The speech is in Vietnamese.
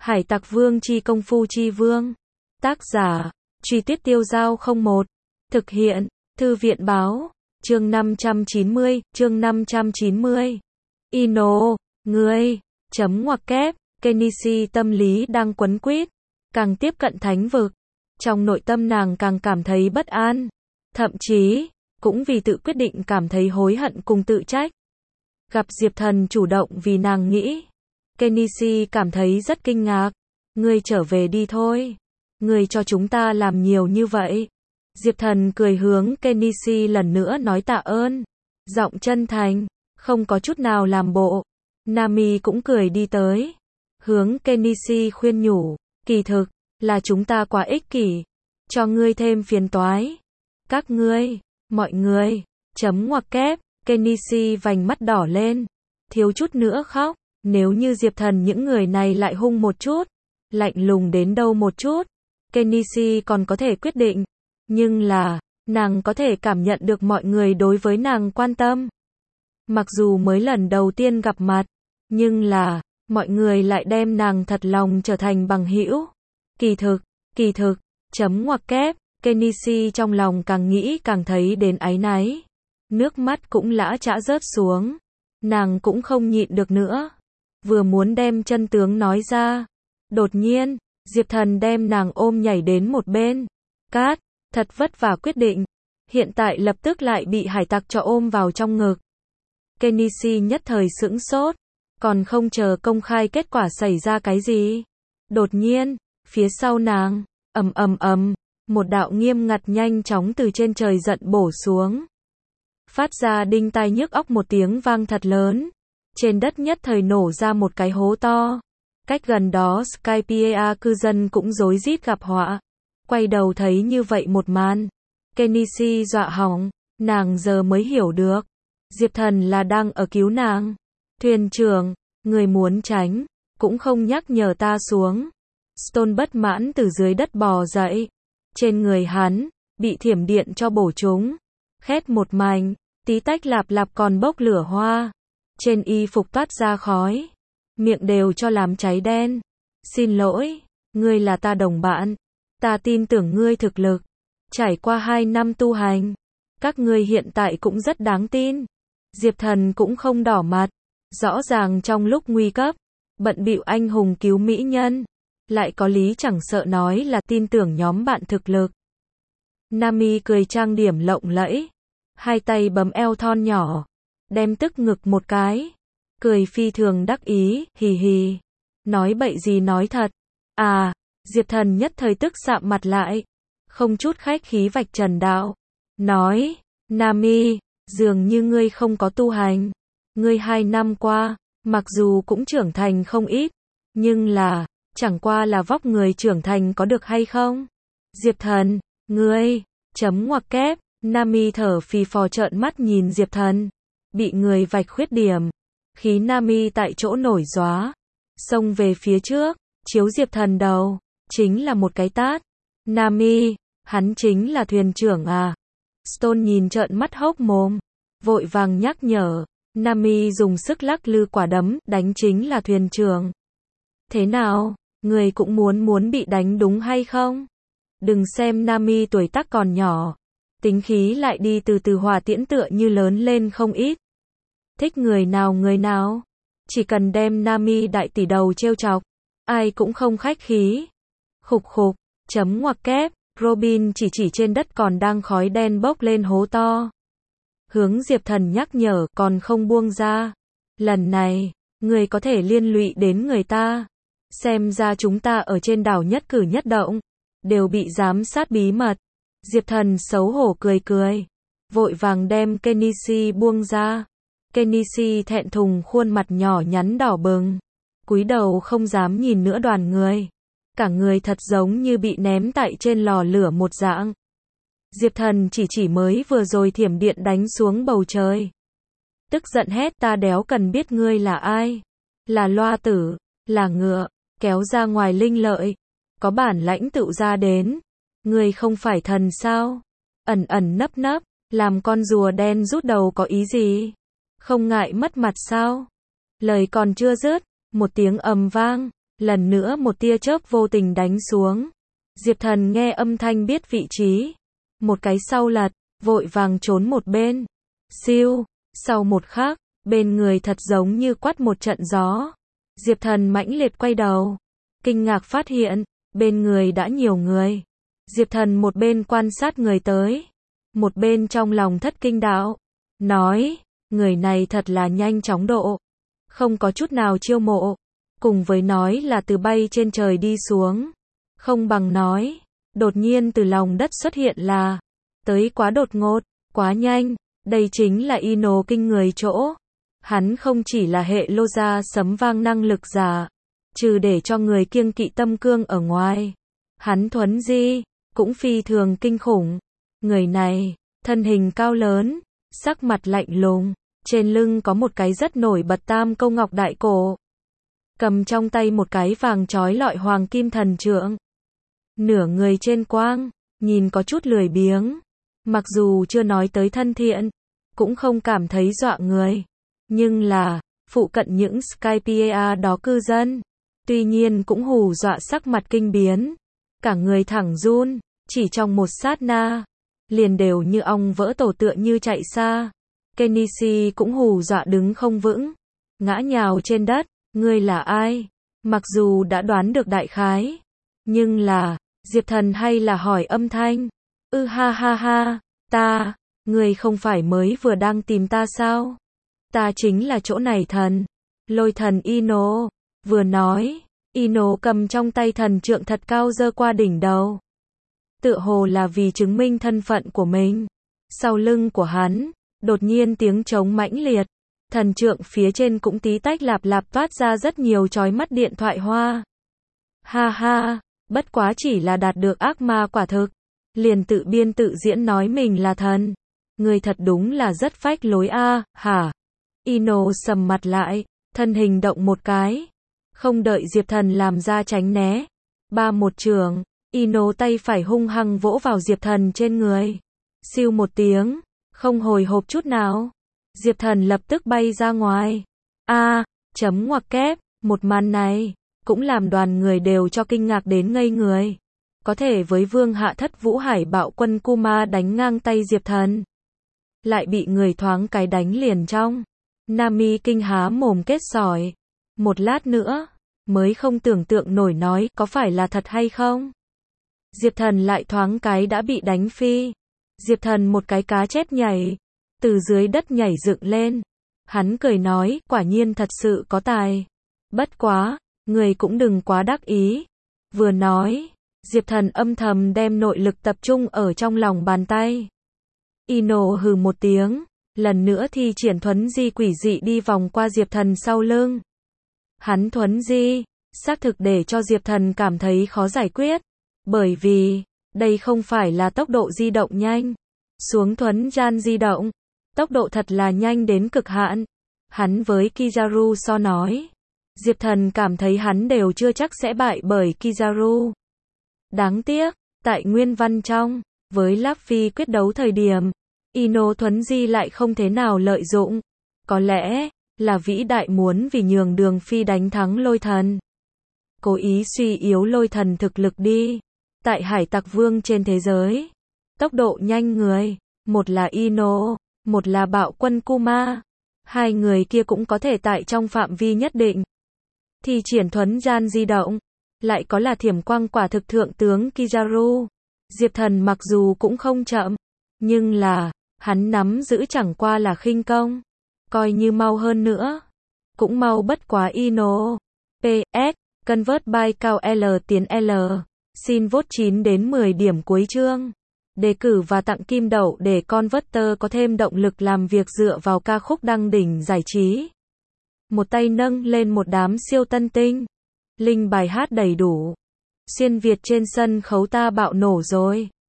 Hải Tặc Vương chi công phu chi vương. Tác giả, Truy Tuyết Tiêu Dao 01. Thực hiện, Thư viện Báo. Chương 590. Ino, ngươi, chấm ngoặc kép, Kenichi tâm lý đang quấn quýt, càng tiếp cận thánh vực. Trong nội tâm nàng càng cảm thấy bất an, thậm chí, cũng vì tự quyết định cảm thấy hối hận cùng tự trách. Gặp Diệp Thần chủ động vì nàng nghĩ. Kenichi cảm thấy rất kinh ngạc. Ngươi trở về đi thôi. Ngươi cho chúng ta làm nhiều như vậy. Diệp Thần cười hướng Kenichi lần nữa nói tạ ơn. Giọng chân thành, không có chút nào làm bộ. Nami cũng cười đi tới. Hướng Kenichi khuyên nhủ. Kỳ thực, là chúng ta quá ích kỷ. Cho ngươi thêm phiền toái. Các ngươi, mọi người, chấm ngoặc kép, Kenichi vành mắt đỏ lên. Thiếu chút nữa khóc. Nếu như Diệp Thần những người này lại hung một chút, lạnh lùng đến đâu một chút, Kenichi còn có thể quyết định. Nhưng là, nàng có thể cảm nhận được mọi người đối với nàng quan tâm. Mặc dù mới lần đầu tiên gặp mặt, nhưng là, mọi người lại đem nàng thật lòng trở thành bằng hữu. Kỳ thực, chấm ngoặc kép, Kenichi trong lòng càng nghĩ càng thấy đến áy náy. Nước mắt cũng lã chã rớt xuống. Nàng cũng không nhịn được nữa. Vừa muốn đem chân tướng nói ra. Đột nhiên, Diệp Thần đem nàng ôm nhảy đến một bên. Cát, thật vất vả quyết định. Hiện tại lập tức lại bị hải tặc cho ôm vào trong ngực. Kenichi nhất thời sững sốt. Còn không chờ công khai kết quả xảy ra cái gì. Đột nhiên, phía sau nàng, ầm, một đạo nghiêm ngặt nhanh chóng từ trên trời giận bổ xuống. Phát ra đinh tai nhức óc một tiếng vang thật lớn. Trên đất nhất thời nổ ra một cái hố to. Cách gần đó Skypiea cư dân cũng rối rít gặp họa. Quay đầu thấy như vậy một màn. Kenichi dọa hỏng. Nàng giờ mới hiểu được. Diệp Thần là đang ở cứu nàng. Thuyền trưởng, người muốn tránh, cũng không nhắc nhở ta xuống. Stone bất mãn từ dưới đất bò dậy. Trên người hắn, bị thiểm điện cho bổ trúng. Khét một mảnh, tí tách lạp lạp còn bốc lửa hoa. Trên y phục toát ra khói. Miệng đều cho làm cháy đen. Xin lỗi, ngươi là ta đồng bạn. Ta tin tưởng ngươi thực lực. Trải qua 2 năm tu hành. Các ngươi hiện tại cũng rất đáng tin. Diệp Thần cũng không đỏ mặt. Rõ ràng trong lúc nguy cấp, bận bịu anh hùng cứu mỹ nhân. Lại có lý chẳng sợ nói là tin tưởng nhóm bạn thực lực. Nami cười trang điểm lộng lẫy. Hai tay bấm eo thon nhỏ. Đem tức ngực một cái. Cười phi thường đắc ý, hì hì. Nói bậy gì nói thật. À, Diệp Thần nhất thời tức sạm mặt lại. Không chút khách khí vạch trần đạo. Nói, Nami, dường như ngươi không có tu hành. Ngươi 2 năm qua, mặc dù cũng trưởng thành không ít. Nhưng là, chẳng qua là vóc người trưởng thành có được hay không? Diệp Thần, ngươi, chấm ngoặc kép, Nami thở phì phò trợn mắt nhìn Diệp Thần. Bị người vạch khuyết điểm. Khí Nami tại chỗ nổi gióa. Xông về phía trước, chiếu Diệp Thần đầu. Chính là một cái tát. Nami, hắn chính là thuyền trưởng à? Stone nhìn trợn mắt hốc mồm. Vội vàng nhắc nhở. Nami dùng sức lắc lư quả đấm, đánh chính là thuyền trưởng. Thế nào, người cũng muốn bị đánh đúng hay không? Đừng xem Nami tuổi tác còn nhỏ. Tính khí lại đi từ từ hòa tiễn tựa như lớn lên không ít. Thích người nào. Chỉ cần đem Nami đại tỷ đầu trêu chọc. Ai cũng không khách khí. Khục, chấm ngoặc kép, Robin chỉ trên đất còn đang khói đen bốc lên hố to. Hướng Diệp Thần nhắc nhở còn không buông ra. Lần này, người có thể liên lụy đến người ta. Xem ra chúng ta ở trên đảo nhất cử nhất động. Đều bị giám sát bí mật. Diệp Thần xấu hổ cười. Vội vàng đem Kenichi buông ra. Kenichi thẹn thùng khuôn mặt nhỏ nhắn đỏ bừng. Cúi đầu không dám nhìn nữa đoàn người. Cả người thật giống như bị ném tại trên lò lửa một dạng. Diệp Thần chỉ mới vừa rồi thiểm điện đánh xuống bầu trời. Tức giận hét ta đéo cần biết ngươi là ai. Là loa tử, là ngựa, kéo ra ngoài linh lợi. Có bản lãnh tự ra đến. Ngươi không phải thần sao? Ẩn nấp, làm con rùa đen rút đầu có ý gì? Không ngại mất mặt sao? Lời còn chưa dứt, một tiếng ầm vang, lần nữa một tia chớp vô tình đánh xuống. Diệp Thần nghe âm thanh biết vị trí, một cái sau lật, vội vàng trốn một bên. Siêu, sau một khắc, bên người thật giống như quát một trận gió. Diệp Thần mãnh liệt quay đầu, kinh ngạc phát hiện, bên người đã nhiều người. Diệp Thần một bên quan sát người tới, một bên trong lòng thất kinh đạo, nói, người này thật là nhanh chóng độ, không có chút nào chiêu mộ, cùng với nói là từ bay trên trời đi xuống, không bằng nói, đột nhiên từ lòng đất xuất hiện là, tới quá đột ngột, quá nhanh, đây chính là Ino kinh người chỗ. Hắn không chỉ là hệ lô gia sấm vang năng lực giả, trừ để cho người kiêng kỵ tâm cương ở ngoài, hắn thuấn di, cũng phi thường kinh khủng. Người này, thân hình cao lớn, sắc mặt lạnh lùng, trên lưng có một cái rất nổi bật tam câu ngọc đại cổ, cầm trong tay một cái vàng chói lọi hoàng kim thần trượng. Nửa người trên quang, nhìn có chút lười biếng, mặc dù chưa nói tới thân thiện, cũng không cảm thấy dọa người. Nhưng là, phụ cận những Skypiea đó cư dân, tuy nhiên cũng hù dọa sắc mặt kinh biến, cả người thẳng run, chỉ trong một sát na, liền đều như ong vỡ tổ tựa như chạy xa. Kenichi cũng hù dọa đứng không vững, ngã nhào trên đất, ngươi là ai? Mặc dù đã đoán được đại khái, nhưng là, Diệp Thần hay là hỏi âm thanh, ha ha ha, ta, ngươi không phải mới vừa đang tìm ta sao? Ta chính là chỗ này thần, lôi thần Ino. Vừa nói, Ino cầm trong tay thần trượng thật cao giơ qua đỉnh đầu. Tựa hồ là vì chứng minh thân phận của mình. Sau lưng của hắn, đột nhiên tiếng trống mãnh liệt. Thần trượng phía trên cũng tí tách lạp lạp toát ra rất nhiều chói mắt điện thoại hoa. Ha ha, bất quá chỉ là đạt được ác ma quả thực. Liền tự biên tự diễn nói mình là thần. Người thật đúng là rất phách lối a, hả? Ino sầm mặt lại, thân hình động một cái. Không đợi Diệp Thần làm ra tránh né. Ba một trường, Ino tay phải hung hăng vỗ vào Diệp Thần trên người. Siêu một tiếng, không hồi hộp chút nào. Diệp Thần lập tức bay ra ngoài. Chấm ngoặc kép, một màn này, cũng làm đoàn người đều cho kinh ngạc đến ngây người. Có thể với vương hạ thất vũ hải bạo quân Kuma đánh ngang tay Diệp Thần. Lại bị người thoáng cái đánh liền trong. Nami kinh há mồm kết sỏi. Một lát nữa, mới không tưởng tượng nổi nói có phải là thật hay không. Diệp Thần lại thoáng cái đã bị đánh phi. Diệp Thần một cái cá chết nhảy, từ dưới đất nhảy dựng lên. Hắn cười nói, quả nhiên thật sự có tài. Bất quá, người cũng đừng quá đắc ý. Vừa nói, Diệp Thần âm thầm đem nội lực tập trung ở trong lòng bàn tay. Ino hừ một tiếng, lần nữa thi triển thuấn di quỷ dị đi vòng qua Diệp Thần sau lưng. Hắn thuấn di, xác thực để cho Diệp Thần cảm thấy khó giải quyết, bởi vì, đây không phải là tốc độ di động nhanh. Xuống thuấn gian di động, tốc độ thật là nhanh đến cực hạn. Hắn với Kizaru so nói, Diệp Thần cảm thấy hắn đều chưa chắc sẽ bại bởi Kizaru. Đáng tiếc, tại nguyên văn trong, với Láp Phi quyết đấu thời điểm, Ino thuấn di lại không thế nào lợi dụng. Có lẽ, là vĩ đại muốn vì nhường đường Phi đánh thắng lôi thần. Cố ý suy yếu lôi thần thực lực đi. Tại hải tặc vương trên thế giới, tốc độ nhanh người, một là Ino, một là bạo quân Kuma. Hai người kia cũng có thể tại trong phạm vi nhất định. Thì triển thuấn gian di động, lại có là thiểm quang quả thực thượng tướng Kizaru. Diệp Thần mặc dù cũng không chậm, nhưng là, hắn nắm giữ chẳng qua là khinh công. Coi như mau hơn nữa, cũng mau bất quá Ino. PS, convert by cao L tiến L. Xin vote 9 đến 10 điểm cuối chương. Đề cử và tặng kim đậu để Converter có thêm động lực làm việc dựa vào ca khúc đăng đỉnh giải trí. Một tay nâng lên một đám siêu tân tinh. Link bài hát đầy đủ. Xuyên Việt trên sân khấu ta bạo nổ rồi.